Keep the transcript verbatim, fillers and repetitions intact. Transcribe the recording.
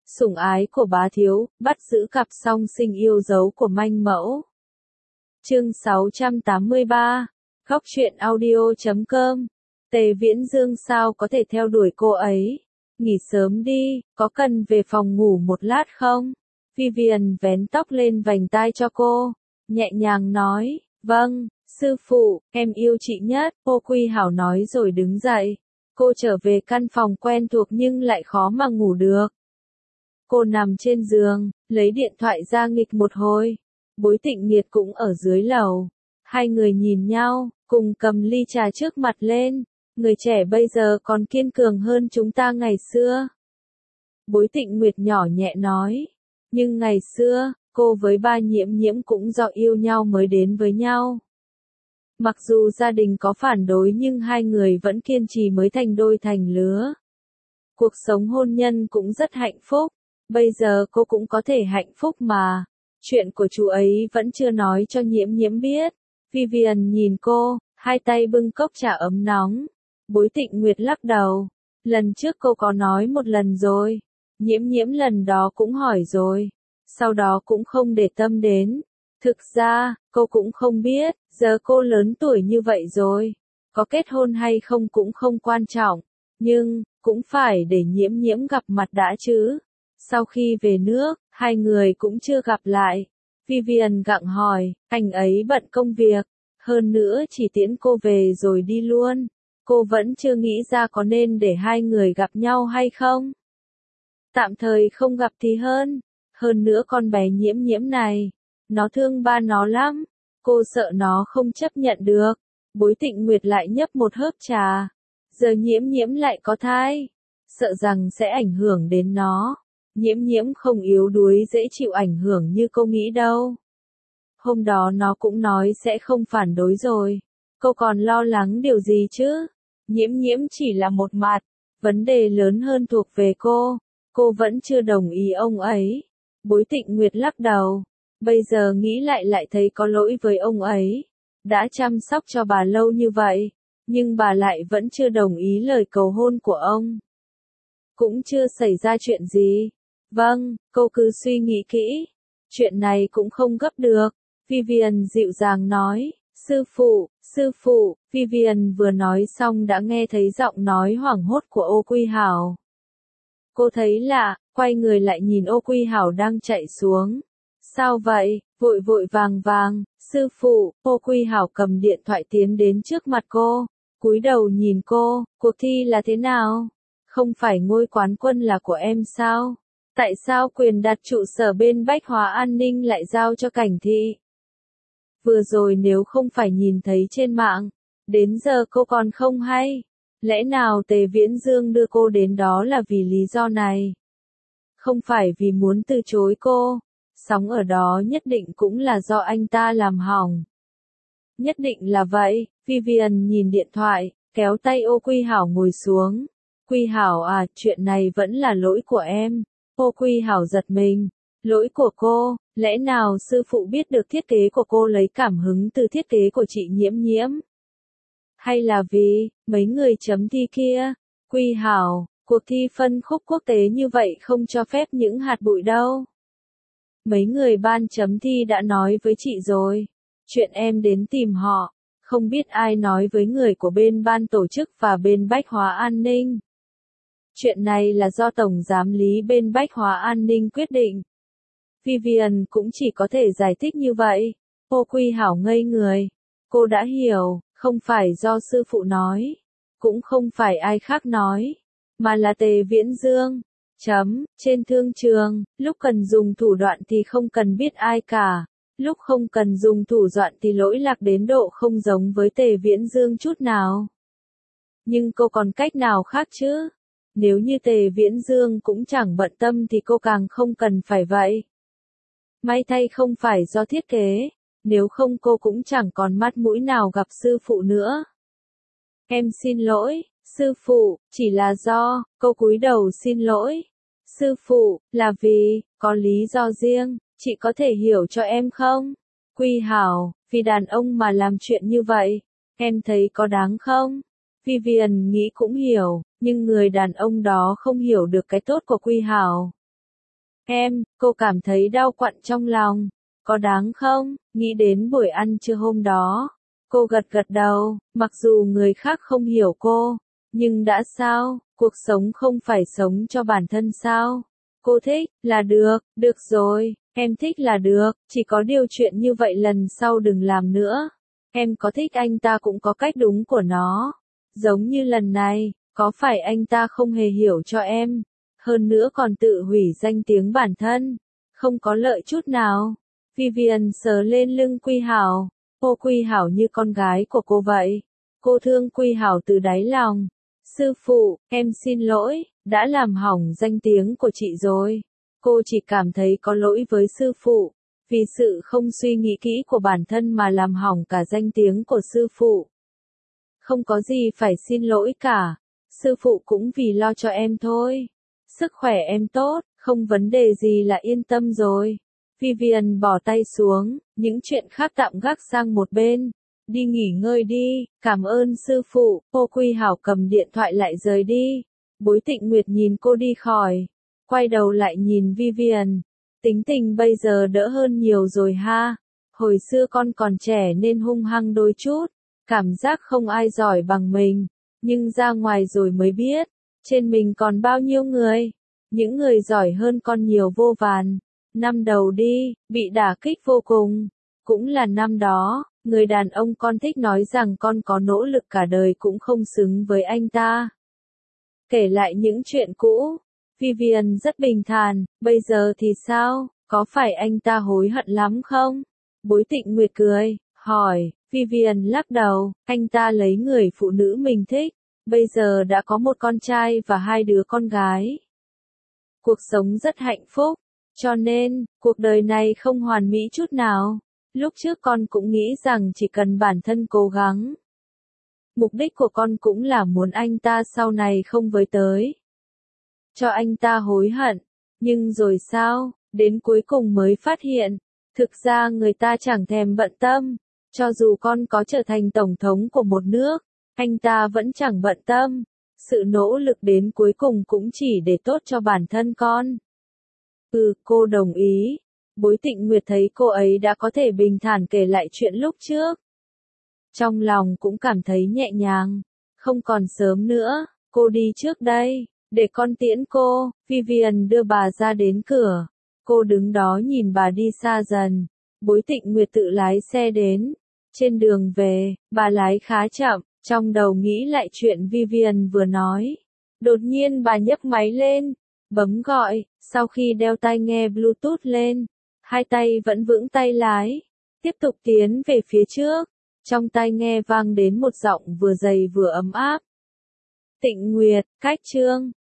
Sủng ái của bá thiếu, bắt giữ cặp song sinh yêu dấu của manh mẫu. Chương sáu trăm tám mươi ba. Góc truyện audio chấm com. Tề Viễn Dương sao có thể theo đuổi cô ấy? Nghỉ sớm đi, có cần về phòng ngủ một lát không? Vivian vén tóc lên vành tai cho cô, nhẹ nhàng nói, vâng, sư phụ, em yêu chị nhất, Ô Quy Hảo nói rồi đứng dậy. Cô trở về căn phòng quen thuộc nhưng lại khó mà ngủ được. Cô nằm trên giường, lấy điện thoại ra nghịch một hồi. Bối Tịnh Nghiệt cũng ở dưới lầu. Hai người nhìn nhau, cùng cầm ly trà trước mặt lên. Người trẻ bây giờ còn kiên cường hơn chúng ta ngày xưa. Bối Tịnh Nguyệt nhỏ nhẹ nói. Nhưng ngày xưa, cô với ba Nhiễm Nhiễm cũng do yêu nhau mới đến với nhau. Mặc dù gia đình có phản đối nhưng hai người vẫn kiên trì mới thành đôi thành lứa. Cuộc sống hôn nhân cũng rất hạnh phúc. Bây giờ cô cũng có thể hạnh phúc mà. Chuyện của chú ấy vẫn chưa nói cho Nhiễm Nhiễm biết. Vivian nhìn cô, hai tay bưng cốc trà ấm nóng. Bối Tịnh Nguyệt lắc đầu. Lần trước cô có nói một lần rồi. Nhiễm Nhiễm lần đó cũng hỏi rồi. Sau đó cũng không để tâm đến. Thực ra, cô cũng không biết, giờ cô lớn tuổi như vậy rồi. Có kết hôn hay không cũng không quan trọng. Nhưng, cũng phải để Nhiễm Nhiễm gặp mặt đã chứ. Sau khi về nước, hai người cũng chưa gặp lại. Vivian gặng hỏi, anh ấy bận công việc. Hơn nữa chỉ tiễn cô về rồi đi luôn. Cô vẫn chưa nghĩ ra có nên để hai người gặp nhau hay không. Tạm thời không gặp thì hơn. Hơn nữa con bé Nhiễm Nhiễm này. Nó thương ba nó lắm. Cô sợ nó không chấp nhận được. Bối Tịnh Nguyệt lại nhấp một hớp trà. Giờ Nhiễm Nhiễm lại có thai. Sợ rằng sẽ ảnh hưởng đến nó. Nhiễm Nhiễm không yếu đuối dễ chịu ảnh hưởng như cô nghĩ đâu. Hôm đó nó cũng nói sẽ không phản đối rồi. Cô còn lo lắng điều gì chứ? Nhiễm Nhiễm chỉ là một mặt. Vấn đề lớn hơn thuộc về cô. Cô vẫn chưa đồng ý ông ấy. Bối Tịnh Nguyệt lắc đầu. Bây giờ nghĩ lại lại thấy có lỗi với ông ấy. Đã chăm sóc cho bà lâu như vậy. Nhưng bà lại vẫn chưa đồng ý lời cầu hôn của ông. Cũng chưa xảy ra chuyện gì. Vâng, cô cứ suy nghĩ kỹ. Chuyện này cũng không gấp được. Vivian dịu dàng nói. Sư phụ, sư phụ. Vivian vừa nói xong đã nghe thấy giọng nói hoảng hốt của Ô Quy Hảo. Cô thấy lạ, quay người lại nhìn Ô Quy Hảo đang chạy xuống. Sao vậy? Vội vội vàng vàng. Sư phụ, Ô Quy Hảo cầm điện thoại tiến đến trước mặt cô. Cúi đầu nhìn cô, cuộc thi là thế nào? Không phải ngôi quán quân là của em sao? Tại sao quyền đặt trụ sở bên Bách Hóa An ninh lại giao cho Cảnh Thị? Vừa rồi nếu không phải nhìn thấy trên mạng, đến giờ cô còn không hay. Lẽ nào Tề Viễn Dương đưa cô đến đó là vì lý do này? Không phải vì muốn từ chối cô. Sóng ở đó nhất định cũng là do anh ta làm hỏng. Nhất định là vậy. Vivian nhìn điện thoại, kéo tay Ô Quy Hảo ngồi xuống. Quy Hảo à, chuyện này vẫn là lỗi của em. Ô Quy Hảo giật mình. Lỗi của cô, lẽ nào sư phụ biết được thiết kế của cô lấy cảm hứng từ thiết kế của chị Nhiễm Nhiễm? Hay là vì, mấy người chấm thi kia? Quy Hảo, cuộc thi phân khúc quốc tế như vậy không cho phép những hạt bụi đâu. Mấy người ban chấm thi đã nói với chị rồi. Chuyện em đến tìm họ. Không biết ai nói với người của bên ban tổ chức và bên Bách Hóa An ninh. Chuyện này là do Tổng Giám lý bên Bách Hóa An ninh quyết định. Vivian cũng chỉ có thể giải thích như vậy. Ô Quy Hảo ngây người. Cô đã hiểu, không phải do sư phụ nói. Cũng không phải ai khác nói. Mà là Tề Viễn Dương. Chấm, trên thương trường, lúc cần dùng thủ đoạn thì không cần biết ai cả. Lúc không cần dùng thủ đoạn thì lỗi lạc đến độ không giống với Tề Viễn Dương chút nào. Nhưng cô còn cách nào khác chứ? Nếu như Tề Viễn Dương cũng chẳng bận tâm thì cô càng không cần phải vậy. May thay không phải do thiết kế, nếu không cô cũng chẳng còn mặt mũi nào gặp sư phụ nữa. Em xin lỗi, sư phụ, chỉ là do, cô cúi đầu xin lỗi. Sư phụ, là vì, có lý do riêng, chị có thể hiểu cho em không? Quy Hảo, vì đàn ông mà làm chuyện như vậy, em thấy có đáng không? Vivian nghĩ cũng hiểu, nhưng người đàn ông đó không hiểu được cái tốt của Quy Hảo. Em, cô cảm thấy đau quặn trong lòng. Có đáng không? Nghĩ đến buổi ăn trưa hôm đó. Cô gật gật đầu, mặc dù người khác không hiểu cô. Nhưng đã sao, cuộc sống không phải sống cho bản thân sao? Cô thích, là được, được rồi, em thích là được, chỉ có điều chuyện như vậy lần sau đừng làm nữa. Em có thích anh ta cũng có cách đúng của nó. Giống như lần này, có phải anh ta không hề hiểu cho em, hơn nữa còn tự hủy danh tiếng bản thân, không có lợi chút nào. Vivian sờ lên lưng Quy Hảo, cô Quy Hảo như con gái của cô vậy. Cô thương Quy Hảo từ đáy lòng. Sư phụ, em xin lỗi, đã làm hỏng danh tiếng của chị rồi. Cô chỉ cảm thấy có lỗi với sư phụ, vì sự không suy nghĩ kỹ của bản thân mà làm hỏng cả danh tiếng của sư phụ. Không có gì phải xin lỗi cả, sư phụ cũng vì lo cho em thôi. Sức khỏe em tốt, không vấn đề gì là yên tâm rồi. Vivian bỏ tay xuống, những chuyện khác tạm gác sang một bên. Đi nghỉ ngơi đi, cảm ơn sư phụ. Cô Quy Hảo cầm điện thoại lại rời đi. Bối Tịnh Nguyệt nhìn cô đi khỏi, quay đầu lại nhìn Vivian. Tính tình bây giờ đỡ hơn nhiều rồi ha. Hồi xưa con còn trẻ nên hung hăng đôi chút, cảm giác không ai giỏi bằng mình. Nhưng ra ngoài rồi mới biết, trên mình còn bao nhiêu người. Những người giỏi hơn con nhiều vô vàn. Năm đầu đi, bị đả kích vô cùng. Cũng là năm đó, người đàn ông con thích nói rằng con có nỗ lực cả đời cũng không xứng với anh ta. Kể lại những chuyện cũ, Vivian rất bình thản, bây giờ thì sao, có phải anh ta hối hận lắm không? Bối Tịnh Nguyệt cười, hỏi, Vivian lắc đầu, anh ta lấy người phụ nữ mình thích, bây giờ đã có một con trai và hai đứa con gái. Cuộc sống rất hạnh phúc, cho nên, cuộc đời này không hoàn mỹ chút nào. Lúc trước con cũng nghĩ rằng chỉ cần bản thân cố gắng. Mục đích của con cũng là muốn anh ta sau này không với tới. Cho anh ta hối hận. Nhưng rồi sao, đến cuối cùng mới phát hiện. Thực ra người ta chẳng thèm bận tâm. Cho dù con có trở thành tổng thống của một nước, anh ta vẫn chẳng bận tâm. Sự nỗ lực đến cuối cùng cũng chỉ để tốt cho bản thân con. Ừ, cô đồng ý. Bối Tịnh Nguyệt thấy cô ấy đã có thể bình thản kể lại chuyện lúc trước. Trong lòng cũng cảm thấy nhẹ nhàng. Không còn sớm nữa, cô đi trước đây, để con tiễn cô. Vivian đưa bà ra đến cửa. Cô đứng đó nhìn bà đi xa dần. Bối Tịnh Nguyệt tự lái xe đến. Trên đường về, bà lái khá chậm, trong đầu nghĩ lại chuyện Vivian vừa nói. Đột nhiên bà nhấc máy lên, bấm gọi, sau khi đeo tai nghe Bluetooth lên. Hai tay vẫn vững tay lái, tiếp tục tiến về phía trước, trong tai nghe vang đến một giọng vừa dày vừa ấm áp. Tịnh Nguyệt, cách chương